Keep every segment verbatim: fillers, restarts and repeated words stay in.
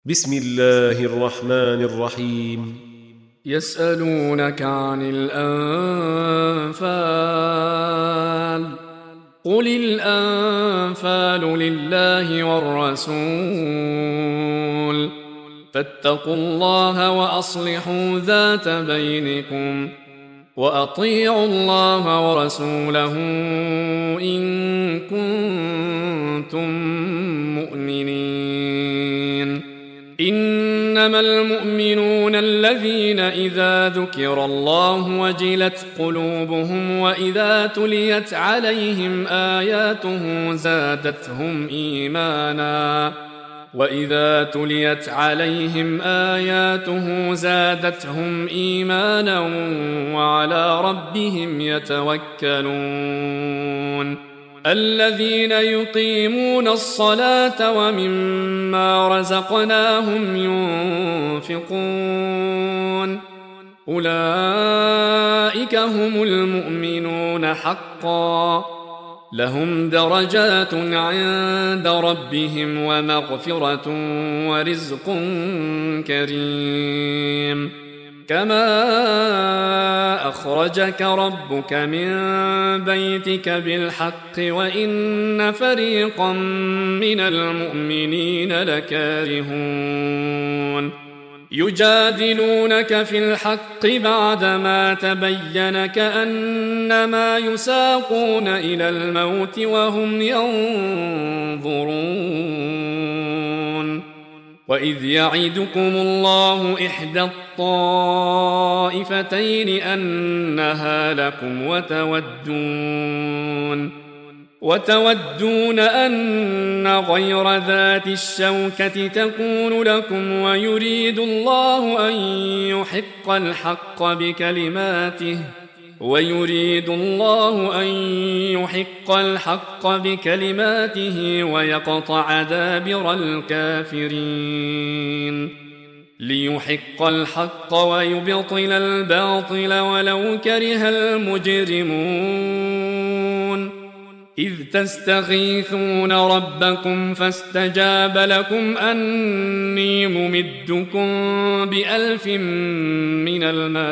بسم الله الرحمن الرحيم. يسألونك عن الأنفال قل الأنفال لله والرسول فاتقوا الله وأصلحوا ذات بينكم وأطيعوا الله ورسوله إن كنتم مؤمنين. إنما المؤمنون الذين إذا ذكر الله وجلت قلوبهم وإذا تليت عليهم آياته زادتهم إيمانا وإذا تليت عليهم آياته زادتهم إيمانا وعلى ربهم يتوكلون. الذين يقيمون الصلاة ومما رزقناهم ينفقون أولئك هم المؤمنون حقا لهم درجات عند ربهم ومغفرة ورزق كريم. كما أخرجك ربك من بيتك بالحق وإن فريقا من المؤمنين لكارهون. يجادلونك في الحق بعدما تبين كأنما يساقون إلى الموت وهم ينظرون. وإذ يعدكم الله إحدى الطائفتين أنها لكم وتودون وتودون أن غير ذات الشوكة تكون لكم ويريد الله أن يحق الحق بكلماته ويريد الله أن يحق الحق بكلماته ويقطع دابر الكافرين. ليحق الحق ويبطل الباطل ولو كره المجرمون. إذ تستغيثون ربكم فاستجاب لكم أني ممدكم بألف من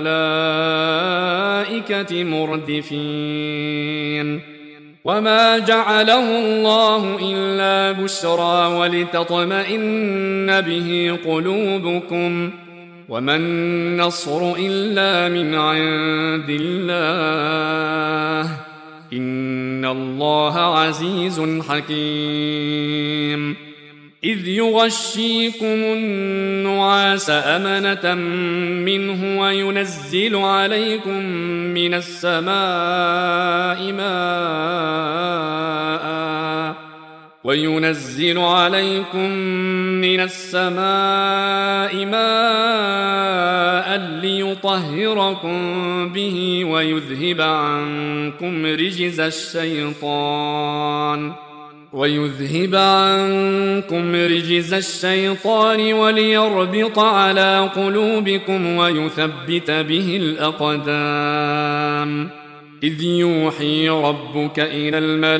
الملائكة مردفين. وما جعله الله إلا بشرى ولتطمئن به قلوبكم وما النصر إلا من عند الله إن الله عزيز حكيم. إذ يغشيكم النعاس أمنة منه وينزل عليكم من السماء ماء وينزل عليكم من السماء ماء ليطهركم به ويذهب عنكم رجز الشيطان ويذهب عنكم رجز الشيطان وليربط على قلوبكم ويثبت به الأقدام. إذ يوحي ربك إلى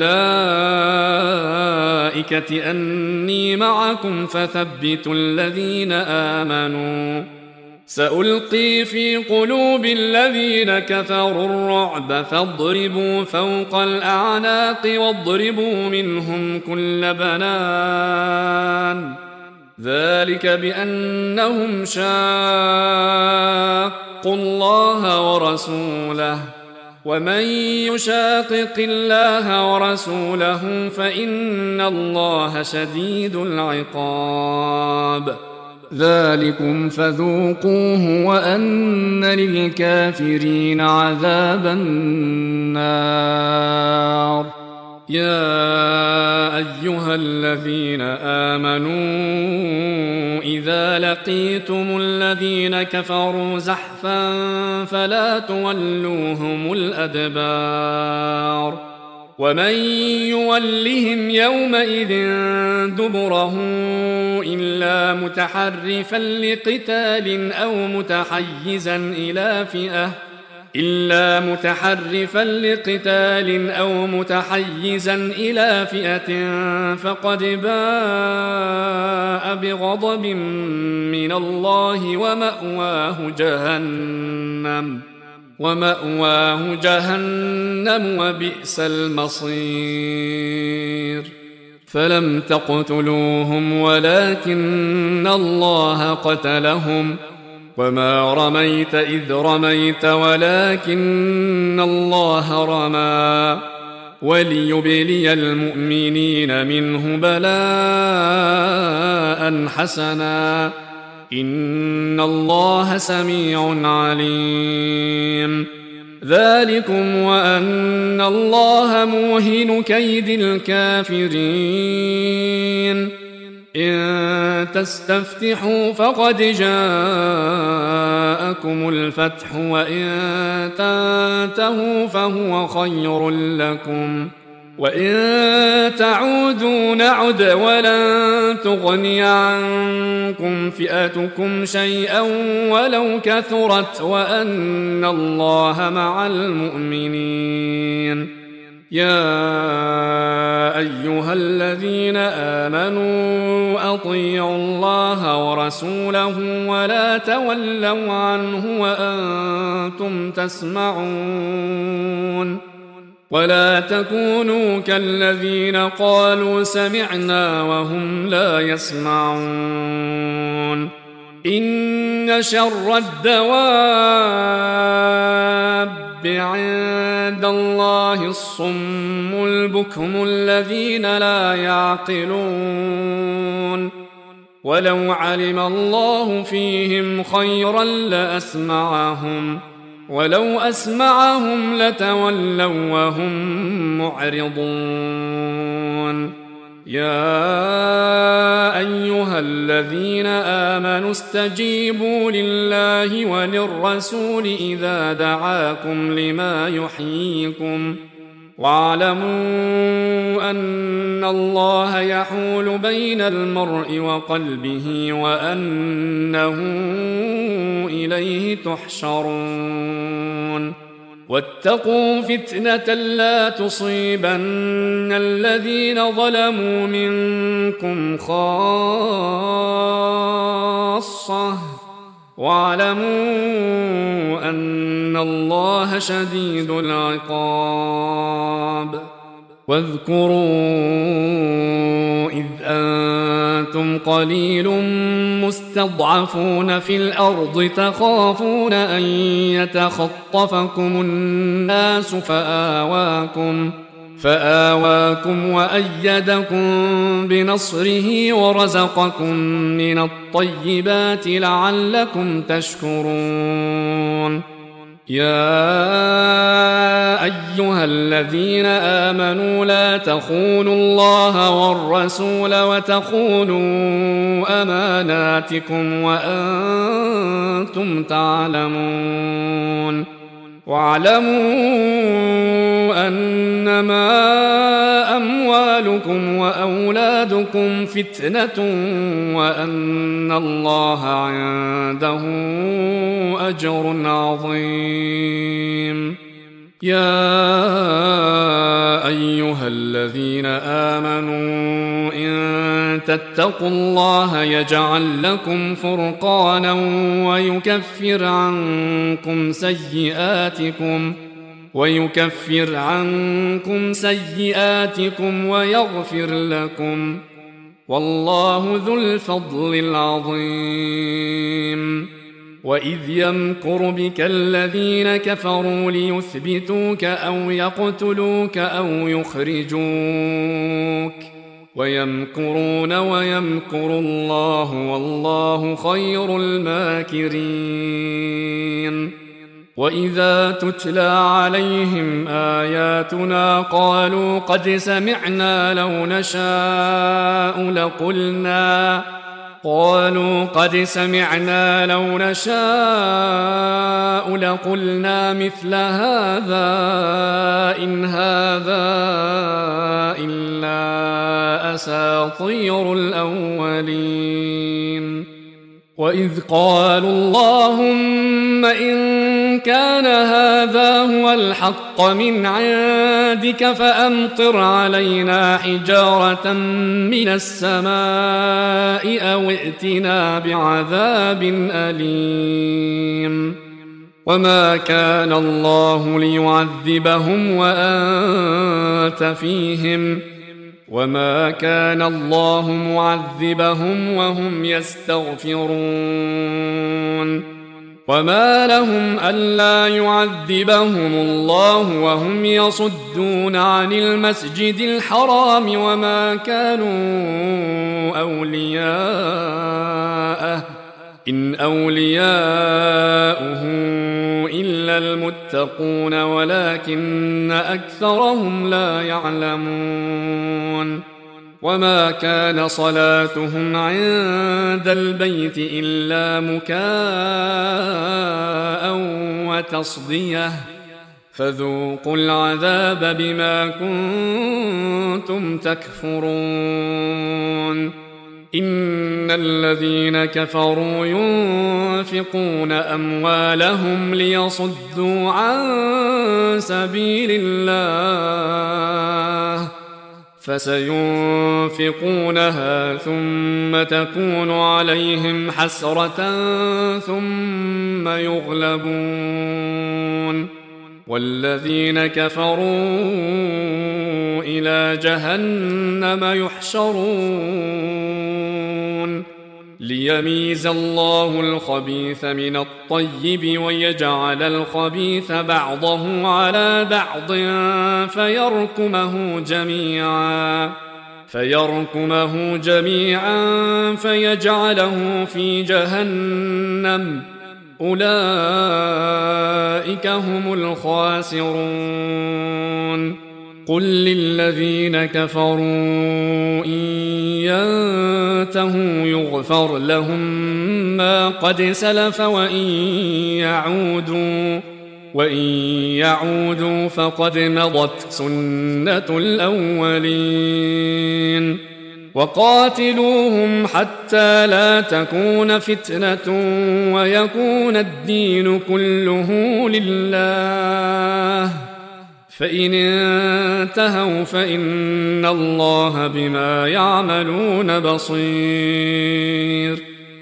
الملائكة أني معكم فثبتوا الذين آمنوا سألقي في قلوب الذين كفروا الرعب فاضربوا فوق الأعناق واضربوا منهم كل بنان. ذلك بأنهم شاقوا الله ورسوله ومن يشاقق الله ورسوله فإن الله شديد العقاب. ذلكم فذوقوه وأن للكافرين عذاب النار. يا أيها الذين آمنوا إذا لقيتم الذين كفروا زحفا فلا تولوهم الأدبار. ومن يولهم يومئذ دبره إلا متحرفا لقتال أو متحيزا إلى فئة إلا متحرفا لقتال أو متحيزا إلى فئة فقد باء بغضب من الله ومأواه جهنم ومأواه جهنم وبئس المصير فلم تقتلوهم ولكن الله قتلهم وما رميت إذ رميت ولكن الله رمى وليبلي المؤمنين منه بلاء حسنا إن الله سميع عليم ذلكم وأن الله موهن كيد الكافرين إن تستفتحوا فقد جاءكم الفتح وإن تنتهوا فهو خير لكم وإن تعودوا نعد ولن تغني عنكم فئتكم شيئا ولو كثرت وأن الله مع المؤمنين يا أيها الذين آمنوا أطيعوا الله ورسوله ولا تولوا عنه وأنتم تسمعون ولا تكونوا كالذين قالوا سمعنا وهم لا يسمعون إن شر الدواب عند الله الصم البكم الذين لا يعقلون ولو علم الله فيهم خيرا لأسمعهم ولو أسمعهم لتولوا وهم معرضون يا أيها الذين آمنوا استجيبوا لله وللرسول إذا دعاكم لما يحييكم واعلموا أن الله يحول بين المرء وقلبه وأنه إليه تحشرون واتقوا فتنة لا تصيبن الذين ظلموا منكم خاصة واعلموا أن الله شديد العقاب واذكروا إذ أنتم قليل مستضعفون في الأرض تخافون أن يتخطفكم الناس فآواكم فآواكم وأيدكم بنصره ورزقكم من الطيبات لعلكم تشكرون يا أيها الذين آمنوا لا تخونوا الله والرسول وتخونوا أماناتكم وأنتم تعلمون واعلموا أنما أموالكم وأولادكم فتنة وأن الله عنده أجر عظيم يا أيها الذين آمنوا إن تتقوا الله يجعل لكم فرقانا ويكفر عنكم سيئاتكم ويكفر عنكم سيئاتكم ويغفر لكم والله ذو الفضل العظيم وإذ يمكر بك الذين كفروا ليثبتوك أو يقتلوك أو يخرجوك ويمكرون ويمكر الله والله خير الماكرين وإذا تتلى عليهم آياتنا قالوا قد سمعنا لو نشاء لقلنا قالوا قد سمعنا لو نشاء لقلنا مثل هذا إن هذا إلا أساطير الأولين وإذ قالوا اللهم إن كان هذا هو الحق من عندك فأمطر علينا حجارة من السماء أو ائتنا بعذاب أليم وما كان الله ليعذبهم وأنت فيهم وما كان الله معذبهم وهم يستغفرون وما لهم ألا يعذبهم الله وهم يصدون عن المسجد الحرام وما كانوا أولياءه إن أولياؤه إلا المتقون ولكن أكثرهم لا يعلمون وما كان صلاتهم عند البيت إلا مكاء وتصدية فذوقوا العذاب بما كنتم تكفرون إن الذين كفروا ينفقون أموالهم ليصدوا عن سبيل الله فسينفقونها ثم تكون عليهم حسرة ثم يغلبون والذين كفروا إلى جهنم يحشرون ليميز الله الخبيث من الطيب ويجعل الخبيث بعضه على بعض فيركمه جميعا فيركمه جميعا فيجعله في جهنم أولئك هم الخاسرون قل للذين كفروا إن ينتهوا يغفر لهم ما قد سلف وإن يعودوا وإن يعودوا فقد مضت سنة الأولين وقاتلوهم حتى لا تكون فتنة ويكون الدين كله لله فإن انتهوا فإن الله بما يعملون بصير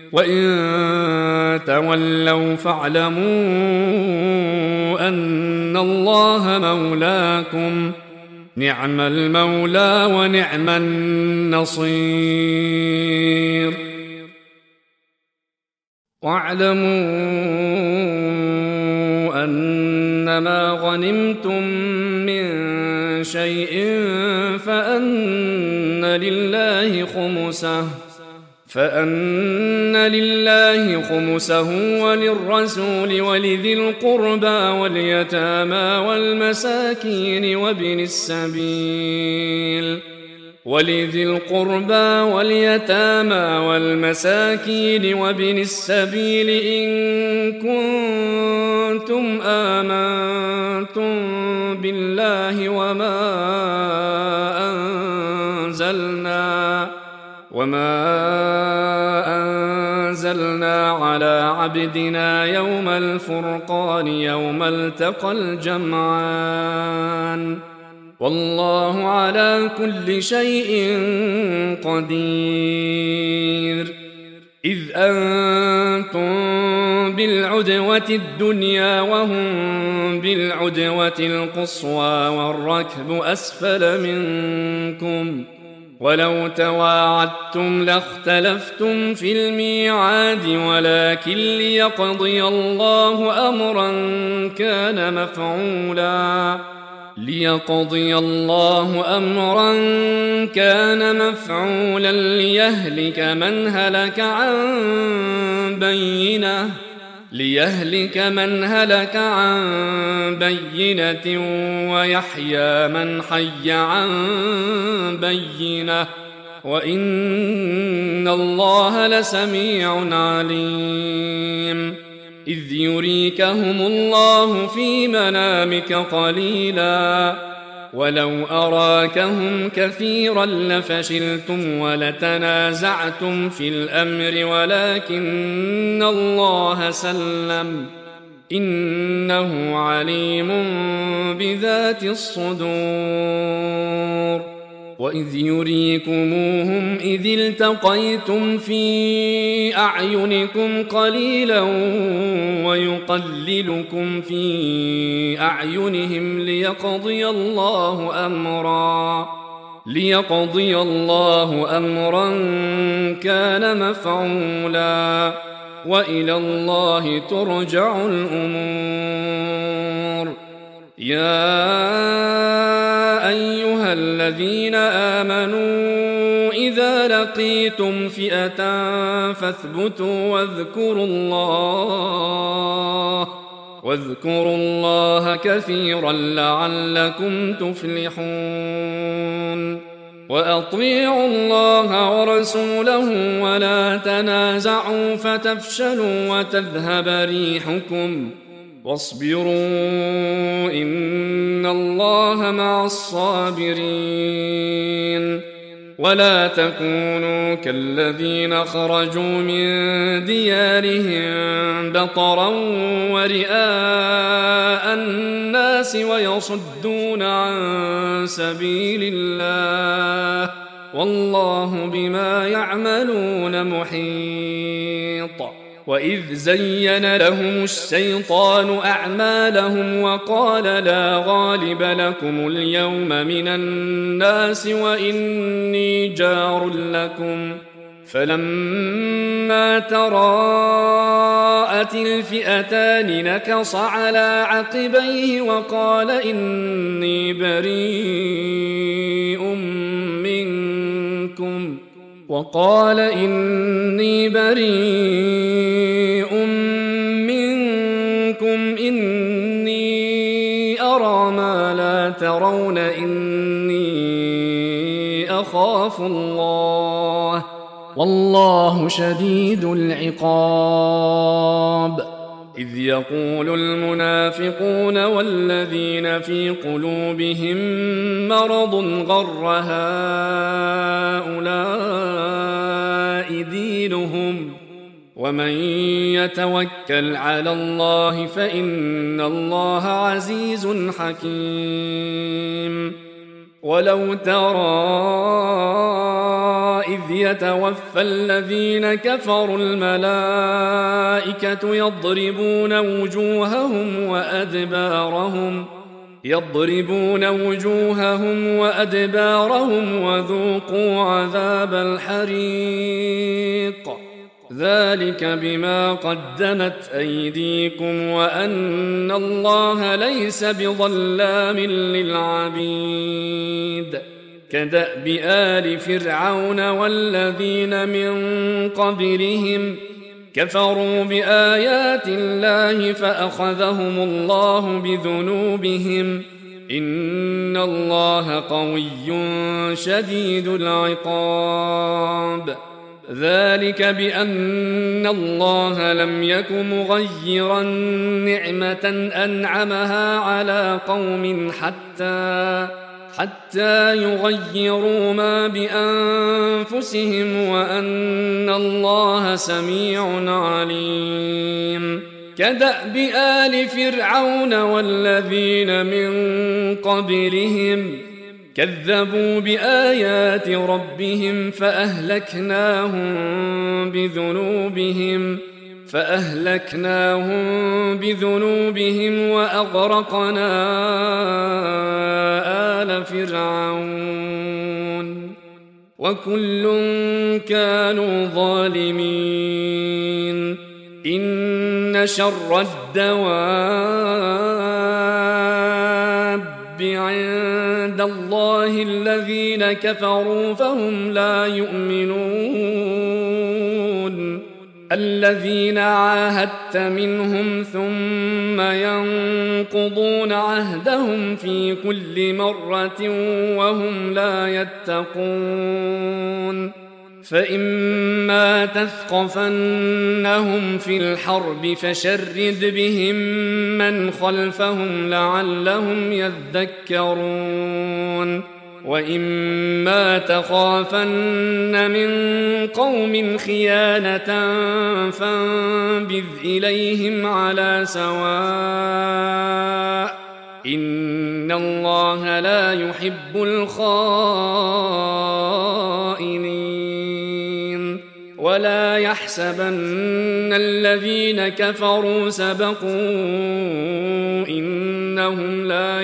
وإن تولوا فاعلموا أن الله مولاكم نعم المولى ونعم النصير واعلموا أنما غنمتم من شيء فأن لله خمسه فأن لله خمسه وللرسول ولذي القربى واليتامى والمساكين وابن السبيل ولذي القربى واليتامى والمساكين وابن السبيل إن كنتم آمنتم بالله وما أنزلنا وما أنزلنا على عبدنا يوم الفرقان يوم التقى الجمعان والله على كل شيء قدير إذ أنتم بالعدوة الدنيا وهم بالعدوة القصوى والركب أسفل منكم ولو تواعدتم لاختلفتم في الميعاد ولكن ليقضي الله أمرا كان مفعولا ليقضي الله أمرا كان مفعولا ليهلك من هلك عن بينة ليهلك من هلك عن بينة ويحيى من حي عن بينة وإن الله لسميع عليم إذ يريكهم الله في منامك قليلا ولو أراكهم كثيرا لفشلتم ولتنازعتم في الأمر ولكن الله سلم إنه عليم بذات الصدور وإذ يريكموهم إذ التقيتم في أعينكم قليلا ويقللكم في أعينهم ليقضي الله أمرا ليقضي الله أمرا كان مفعولا وإلى الله ترجع الأمور. يا أيها الذين آمنوا إذا لقيتم فئة فاثبتوا واذكروا الله واذكروا الله كثيرا لعلكم تفلحون. وأطيعوا الله ورسوله ولا تنازعوا فتفشلوا وتذهب ريحكم واصبروا إن الله مع الصابرين. ولا تكونوا كالذين خرجوا من ديارهم بطرا ورئاء الناس ويصدون عن سبيل الله والله بما يعملون محيط. وإذ زين لهم الشيطان أعمالهم وقال لا غالب لكم اليوم من الناس وإني جار لكم فلما تراءت الفئتان نكص على عقبيه وقال إني بريء منكم وقال إني بريء منكم إني أرى ما لا ترون إني أخاف الله والله شديد العقاب. إذ يقول المنافقون والذين في قلوبهم مرض غر هؤلاء دينهم ومن يتوكل على الله فإن الله عزيز حكيم. ولو ترى إذ يتوفى الذين كفروا الملائكة يضربون وجوههم وأدبارهم يضربون وجوههم وأدبارهم وذوقوا عذاب الحريق ذلك بما قدمت أيديكم وأن الله ليس بظلام للعبيد. كدأب آل فرعون والذين من قبلهم كفروا بآيات الله فأخذهم الله بذنوبهم إن الله قوي شديد العقاب. ذلك بأن الله لم يك مغيرا نعمة أنعمها على قوم حتى حتى يغيروا ما بأنفسهم وأن الله سميع عليم. كدأب آل فرعون والذين من قبلهم كذبوا بآيات ربهم فأهلكناهم بذنوبهم فأهلكناهم بذنوبهم وأغرقنا آل فرعون وكل كانوا ظالمين. إن شر الدواب عند الله الذين كفروا فهم لا يؤمنون الذين عاهدت منهم ثم ينقضون عهدهم في كل مرة وهم لا يتقون فإما تثقفنهم في الحرب فشرد بهم من خلفهم لعلهم يذكرون وإما تخافن من قوم خيانة فانبذ إليهم على سواء إن الله لا يحب الخائنين ولا يحسبن الذين كفروا سبقوا إنهم لا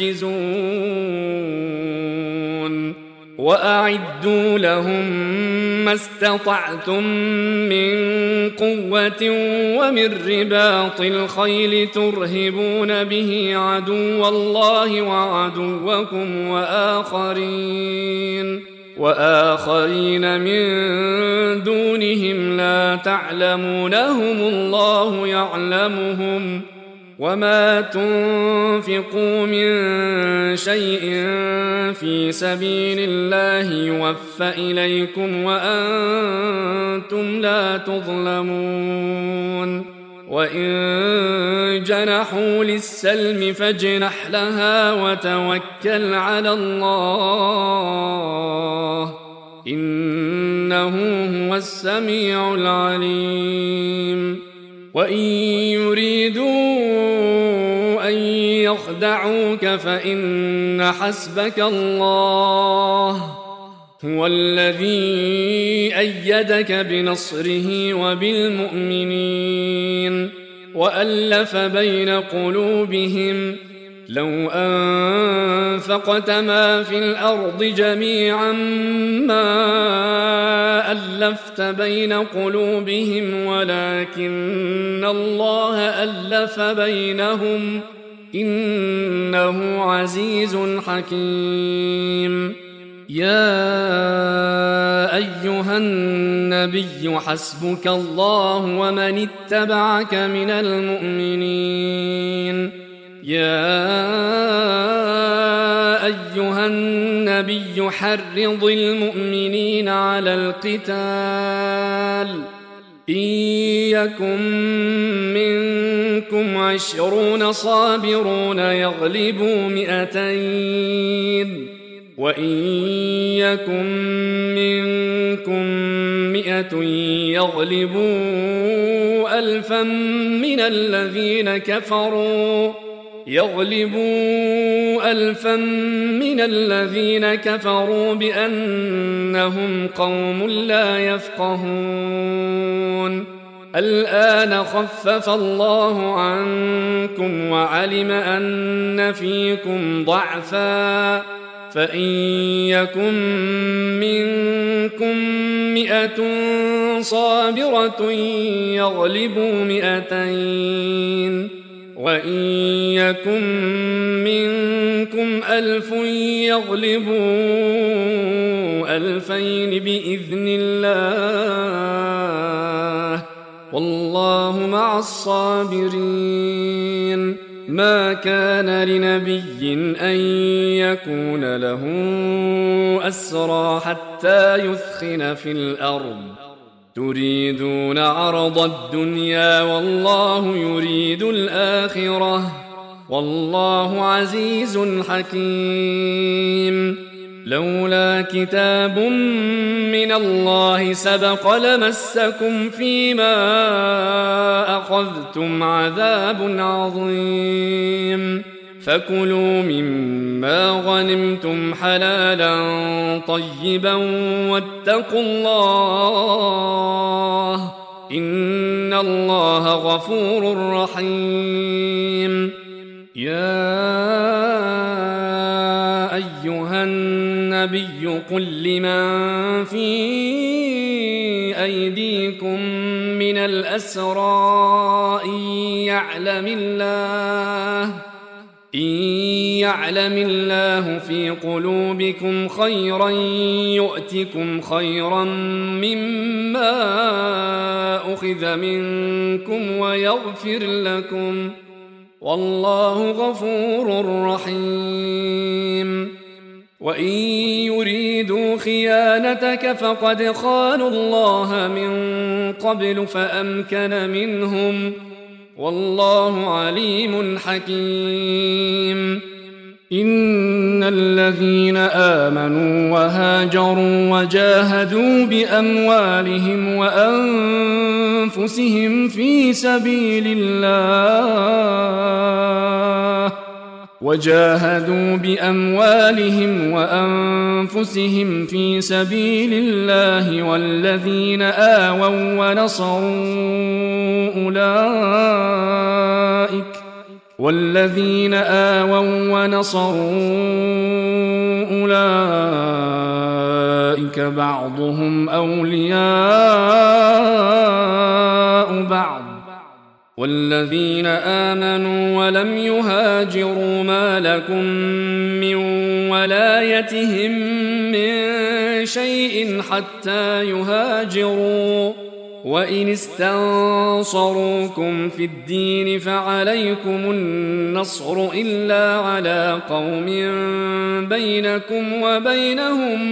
يعجزون وأعدوا لهم ما استطعتم من قوة ومن رباط الخيل ترهبون به عدو الله وعدوكم وآخرين وآخرين من دونهم لا تعلمونهم الله يعلمهم وما تنفقوا من شيء في سبيل الله يوفى إليكم وأنتم لا تظلمون وإن جنحوا للسلم فاجنح لها وتوكل على الله إنه هو السميع العليم وإن يريدوا أن يخدعوك فإن حسبك الله هو الذي أيدك بنصره وبالمؤمنين وألف بين قلوبهم لو أنفقت ما في الأرض جميعا ما ألفت بين قلوبهم ولكن الله ألف بينهم إنه عزيز حكيم يا أيها النبي حسبك الله ومن اتبعك من المؤمنين يا أيها النبي حرض المؤمنين على القتال إن يكن منكم عشرون صابرون يغلبوا مئتين وإن يكن منكم مئة يغلبوا ألفا من الذين كفروا يغلبوا ألفا من الذين كفروا بأنهم قوم لا يفقهون الآن خفف الله عنكم وعلم أن فيكم ضعفا فإن يكن منكم مئة صابرة يغلبوا مئتين وإن يكن منكم ألف يغلبوا ألفين بإذن الله والله مع الصابرين ما كان لنبي أن يكون له أسرى حتى يثخن في الأرض تريدون عرض الدنيا والله يريد الآخرة والله عزيز حكيم لولا كتاب من الله سبق لمسكم فيما أخذتم عذاب عظيم فكلوا مما غنمتم حلالا طيبا واتقوا الله إن الله غفور رحيم يا أيها النبي قل لمن في أيديكم من الأسرى إن يعلم الله إن يعلم الله في قلوبكم خيرا يؤتكم خيرا مما أخذ منكم ويغفر لكم والله غفور رحيم وإن يريدوا خيانتك فقد خانوا الله من قبل فأمكن منهم، والله عليم حكيم. إن الذين آمنوا وهاجروا وجاهدوا بأموالهم وأنفسهم في سبيل الله وجاهدوا بأموالهم وأنفسهم في سبيل الله والذين آووا ونصروا أولئك والذين آووا ونصروا أولئك بعضهم أولياء بعض، والذين آمنوا ولم يهاجروا ما لكم من ولايتهم من شيء إلا يهاجروا، وإن استنصروكم في الدين فعليكم النصر إلا على قوم بينكم وبينهم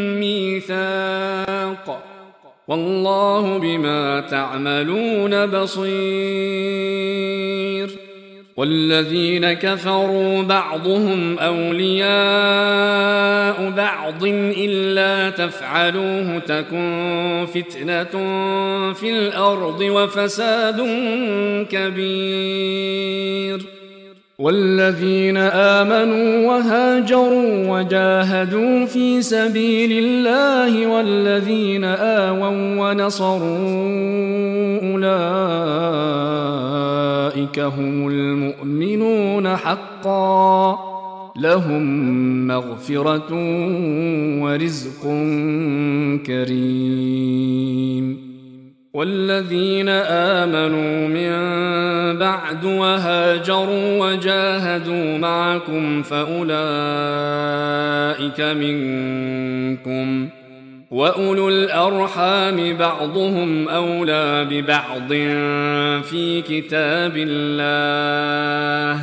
ميثاق، والله بما تعملون بصير. والذين كفروا بعضهم أولياء بعض إلا تفعلوه تكن فتنة في الأرض وفساد كبير. والذين آمنوا وهاجروا وجاهدوا في سبيل الله والذين آووا ونصروا أولئك هم المؤمنون حقا، لهم مغفرة ورزق كريم. والذين آمنوا من بعد وهاجروا وجاهدوا معكم فأولئك منكم، وأولو الأرحام بعضهم أولى ببعض في كتاب الله،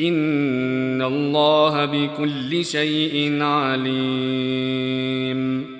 إن الله بكل شيء عليم.